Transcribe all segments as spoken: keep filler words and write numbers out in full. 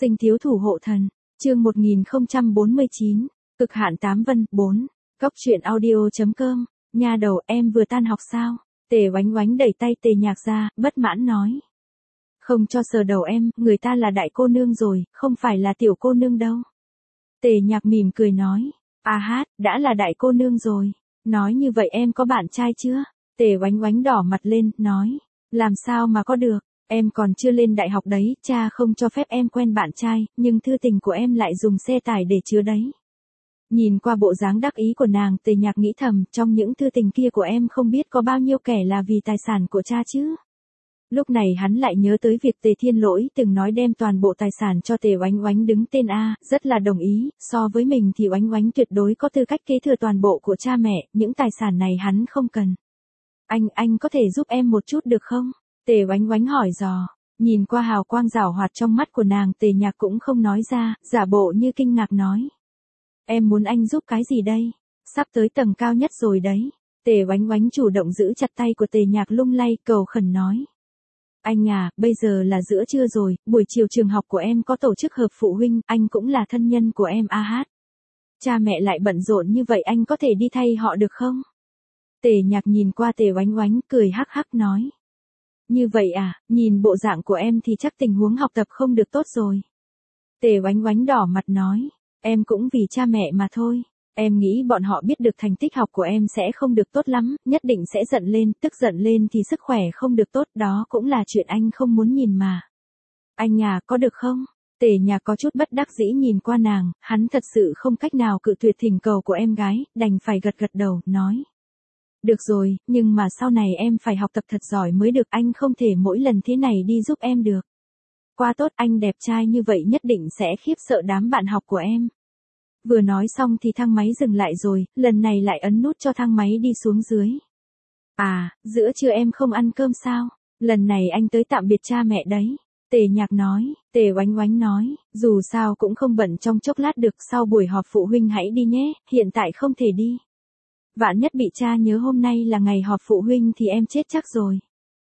Sinh thiếu thủ hộ thần, chương một nghìn không trăm bốn mươi chín, cực hạn tám vân, bốn, Cóc truyện audio.com, nha đầu em vừa tan học sao? Tề Oánh Oánh đẩy tay Tề Nhạc ra, bất mãn nói. Không cho sờ đầu em, người ta là đại cô nương rồi, không phải là tiểu cô nương đâu. Tề Nhạc mỉm cười nói, à hát, đã là đại cô nương rồi. Nói như vậy em có bạn trai chưa? Tề Oánh Oánh đỏ mặt lên, nói, làm sao mà có được, em còn chưa lên đại học đấy, cha không cho phép em quen bạn trai, nhưng thư tình của em lại dùng xe tải để chứa đấy. Nhìn qua bộ dáng đắc ý của nàng, Tề Nhạc nghĩ thầm, trong những thư tình kia của em không biết có bao nhiêu kẻ là vì tài sản của cha chứ. Lúc này hắn lại nhớ tới việc Tề Thiên Lỗi từng nói đem toàn bộ tài sản cho Tề Oánh Oánh đứng tên A, rất là đồng ý, so với mình thì Oánh Oánh tuyệt đối có tư cách kế thừa toàn bộ của cha mẹ, những tài sản này hắn không cần. Anh, anh có thể giúp em một chút được không? Tề Oánh Oánh hỏi dò, nhìn qua hào quang rảo hoạt trong mắt của nàng, Tề Nhạc cũng không nói ra, giả bộ như kinh ngạc nói. Em muốn anh giúp cái gì đây? Sắp tới tầng cao nhất rồi đấy. Tề Oánh Oánh chủ động giữ chặt tay của Tề Nhạc lung lay, cầu khẩn nói. Anh à, bây giờ là giữa trưa rồi, buổi chiều trường học của em có tổ chức họp phụ huynh, anh cũng là thân nhân của em a hát. Cha mẹ lại bận rộn như vậy anh có thể đi thay họ được không? Tề Nhạc nhìn qua Tề Oánh Oánh, cười hắc hắc nói. Như vậy à, nhìn bộ dạng của em thì chắc tình huống học tập không được tốt rồi. Tề Oánh Oánh đỏ mặt nói, em cũng vì cha mẹ mà thôi. Em nghĩ bọn họ biết được thành tích học của em sẽ không được tốt lắm, nhất định sẽ giận lên, tức giận lên thì sức khỏe không được tốt, đó cũng là chuyện anh không muốn nhìn mà. Anh à, có được không? Tề Nhạc có chút bất đắc dĩ nhìn qua nàng, hắn thật sự không cách nào cự tuyệt thỉnh cầu của em gái, đành phải gật gật đầu, nói. Được rồi, nhưng mà sau này em phải học tập thật giỏi mới được, anh không thể mỗi lần thế này đi giúp em được. Quá tốt, anh đẹp trai như vậy nhất định sẽ khiếp sợ đám bạn học của em. Vừa nói xong thì thang máy dừng lại rồi, lần này lại ấn nút cho thang máy đi xuống dưới. À, giữa trưa em không ăn cơm sao? Lần này anh tới tạm biệt cha mẹ đấy. Tề Nhạc nói, Tề Oánh Oánh nói, dù sao cũng không bận trong chốc lát được, sau buổi họp phụ huynh hãy đi nhé, hiện tại không thể đi. Vạn nhất bị cha nhớ hôm nay là ngày họp phụ huynh thì em chết chắc rồi.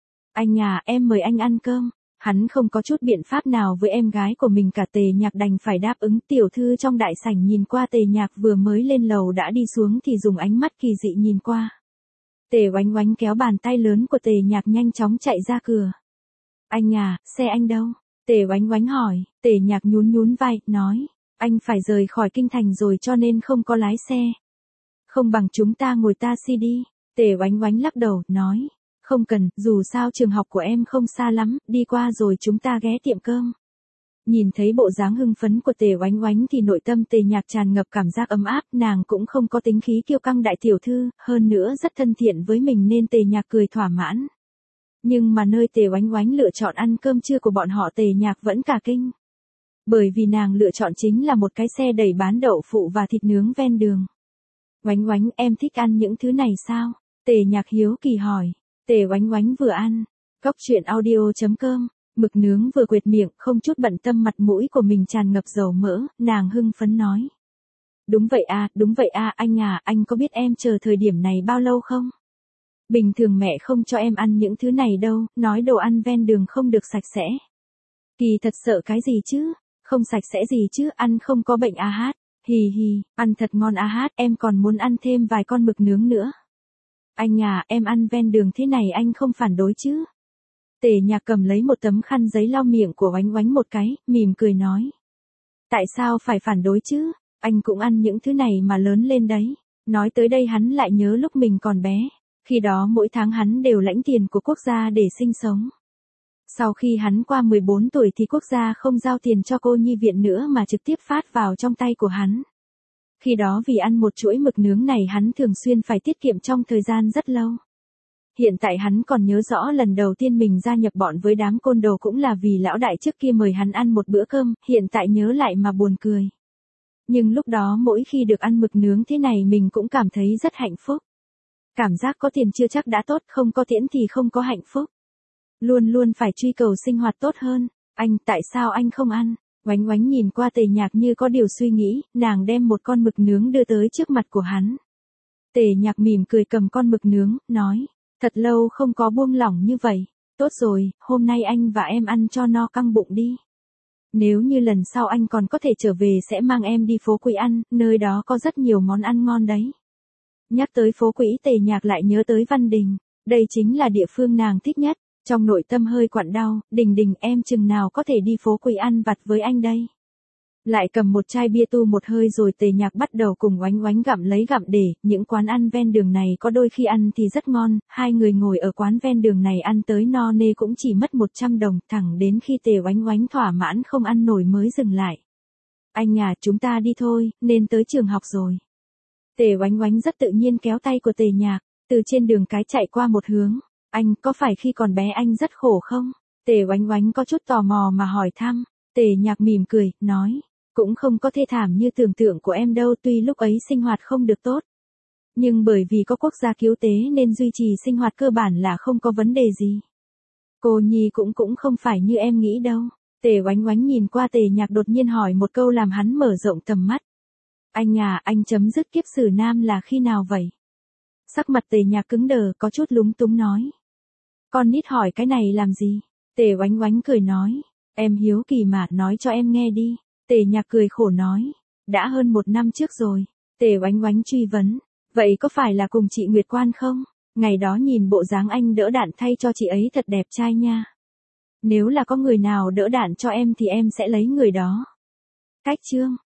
Anh à, em mời anh ăn cơm. Hắn không có chút biện pháp nào với em gái của mình cả, Tề Nhạc đành phải đáp ứng. Tiểu thư trong đại sảnh nhìn qua Tề Nhạc vừa mới lên lầu đã đi xuống thì dùng ánh mắt kỳ dị nhìn qua. Tề Oánh Oánh kéo bàn tay lớn của Tề Nhạc nhanh chóng chạy ra cửa. Anh à, xe anh đâu? Tề Oánh Oánh hỏi, Tề Nhạc nhún nhún vai, nói, anh phải rời khỏi kinh thành rồi cho nên không có lái xe. Không bằng chúng ta ngồi taxi đi. Tề Oánh Oánh lắc đầu, nói. Không cần, dù sao trường học của em không xa lắm, đi qua rồi chúng ta ghé tiệm cơm. Nhìn thấy bộ dáng hưng phấn của Tề Oánh Oánh thì nội tâm Tề Nhạc tràn ngập cảm giác ấm áp, nàng cũng không có tính khí kiêu căng đại tiểu thư, hơn nữa rất thân thiện với mình nên Tề Nhạc cười thỏa mãn. Nhưng mà nơi Tề Oánh Oánh lựa chọn ăn cơm trưa của bọn họ Tề Nhạc vẫn cả kinh. Bởi vì nàng lựa chọn chính là một cái xe đầy bán đậu phụ và thịt nướng ven đường. Oánh Oánh, em thích ăn những thứ này sao? Tề Nhạc hiếu kỳ hỏi. Tề Oánh Oánh vừa ăn, Cóc truyện audio.com, mực nướng vừa quệt miệng, không chút bận tâm mặt mũi của mình tràn ngập dầu mỡ, nàng hưng phấn nói. Đúng vậy à, đúng vậy à, anh à, anh có biết em chờ thời điểm này bao lâu không? Bình thường mẹ không cho em ăn những thứ này đâu, nói đồ ăn ven đường không được sạch sẽ. Kỳ thật sợ cái gì chứ, không sạch sẽ gì chứ, ăn không có bệnh a hát, hì hì, ăn thật ngon a hát, em còn muốn ăn thêm vài con mực nướng nữa. Anh à, em ăn ven đường thế này anh không phản đối chứ? Tề Nhạc cầm lấy một tấm khăn giấy lau miệng của Oánh Oánh một cái, mỉm cười nói. Tại sao phải phản đối chứ? Anh cũng ăn những thứ này mà lớn lên đấy. Nói tới đây hắn lại nhớ lúc mình còn bé. Khi đó mỗi tháng hắn đều lãnh tiền của quốc gia để sinh sống. Sau khi hắn qua mười bốn tuổi thì quốc gia không giao tiền cho cô nhi viện nữa mà trực tiếp phát vào trong tay của hắn. Khi đó vì ăn một chuỗi mực nướng này hắn thường xuyên phải tiết kiệm trong thời gian rất lâu. Hiện tại hắn còn nhớ rõ lần đầu tiên mình gia nhập bọn với đám côn đồ cũng là vì lão đại trước kia mời hắn ăn một bữa cơm, hiện tại nhớ lại mà buồn cười. Nhưng lúc đó mỗi khi được ăn mực nướng thế này mình cũng cảm thấy rất hạnh phúc. Cảm giác có tiền chưa chắc đã tốt, không có tiền thì không có hạnh phúc. Luôn luôn phải truy cầu sinh hoạt tốt hơn. Anh, tại sao anh không ăn? Oánh Oánh nhìn qua Tề Nhạc như có điều suy nghĩ, nàng đem một con mực nướng đưa tới trước mặt của hắn. Tề Nhạc mỉm cười cầm con mực nướng, nói, thật lâu không có buông lỏng như vậy. Tốt rồi, hôm nay anh và em ăn cho no căng bụng đi. Nếu như lần sau anh còn có thể trở về sẽ mang em đi phố Quý ăn, nơi đó có rất nhiều món ăn ngon đấy. Nhắc tới phố Quý Tề Nhạc lại nhớ tới Văn Đình, đây chính là địa phương nàng thích nhất, trong nội tâm hơi quặn đau, Đình Đình em chừng nào có thể đi phố Quý ăn vặt với anh đây. Lại cầm một chai bia tu một hơi rồi Tề Nhạc bắt đầu cùng Oánh Oánh gặm lấy gặm để, những quán ăn ven đường này có đôi khi ăn thì rất ngon, hai người ngồi ở quán ven đường này ăn tới no nê cũng chỉ mất một trăm đồng, thẳng đến khi Tề Oánh Oánh thỏa mãn không ăn nổi mới dừng lại. Anh à, chúng ta đi thôi, nên tới trường học rồi. Tề Oánh Oánh rất tự nhiên kéo tay của Tề Nhạc, từ trên đường cái chạy qua một hướng. Anh, có phải khi còn bé anh rất khổ không? Tề Oánh Oánh có chút tò mò mà hỏi thăm. Tề Nhạc mỉm cười, nói, cũng không có thê thảm như tưởng tượng của em đâu, tuy lúc ấy sinh hoạt không được tốt. Nhưng bởi vì có quốc gia cứu tế nên duy trì sinh hoạt cơ bản là không có vấn đề gì. Cô Nhi cũng cũng không phải như em nghĩ đâu. Tề Oánh Oánh nhìn qua Tề Nhạc đột nhiên hỏi một câu làm hắn mở rộng tầm mắt. Anh à, anh chấm dứt kiếp sử nam là khi nào vậy? Sắc mặt Tề Nhạc cứng đờ, có chút lúng túng nói. Con nít hỏi cái này làm gì? Tề Oánh Oánh cười nói. Em hiếu kỳ mà, nói cho em nghe đi. Tề Nhạc cười khổ nói. Đã hơn một năm trước rồi. Tề Oánh Oánh truy vấn. Vậy có phải là cùng chị Nguyệt Quan không? Ngày đó nhìn bộ dáng anh đỡ đạn thay cho chị ấy thật đẹp trai nha. Nếu là có người nào đỡ đạn cho em thì em sẽ lấy người đó. Cách chương.